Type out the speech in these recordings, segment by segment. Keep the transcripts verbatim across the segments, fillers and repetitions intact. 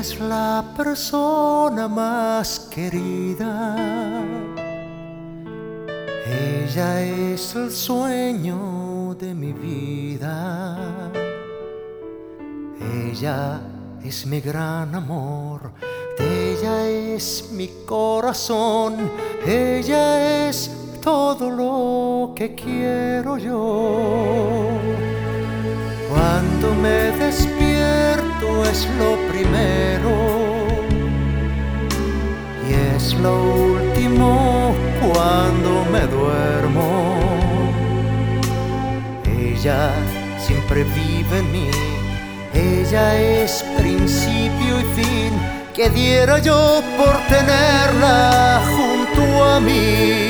es la persona más querida. Ella es el sueño de mi vida. Ella es mi gran amor. De ella es mi corazón. Ella es todo lo que quiero yo. Cuando me despierto es lo primero y es lo último cuando me duermo. Ella siempre vive en mí. Ella es principio y fin. Que diera yo por tenerla junto a mí.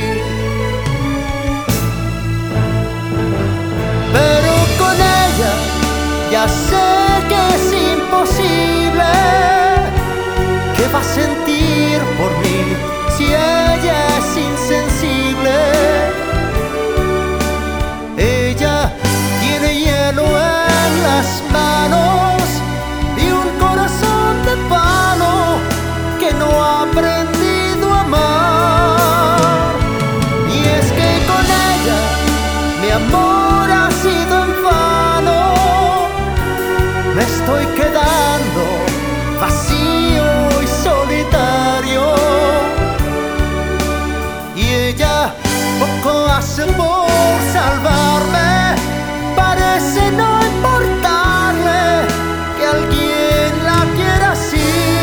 Pero con ella ya sé que es imposible. ¿Qué va a sentir por mí si ella es insensible? Ella tiene hielo en las manos y un corazón de palo que no ha aprendido a amar. Y es que con ella mi amor ha sido en vano. Me estoy quedando vacío y solitario. Y ella poco hace por salvarme. Parece no importarle que alguien la quiera así.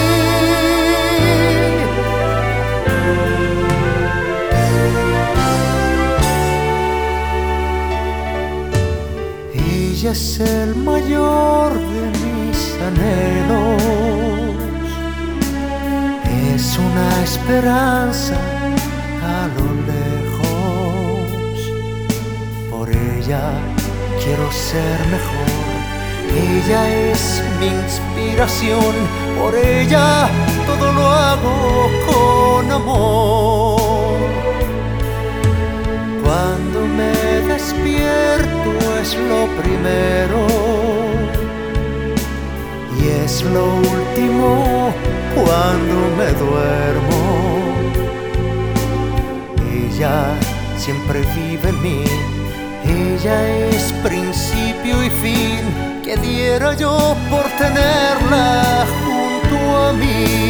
Ella es el mayor de mis anhelos. Es una esperanza a lo lejos. Por ella quiero ser mejor. Ella es mi inspiración. Por ella todo lo hago con amor. Cuando me despierto es lo primero y es lo último cuando me duermo. Ella siempre vive en mí. Ella es principio y fin. Que diera yo por tenerla junto a mí.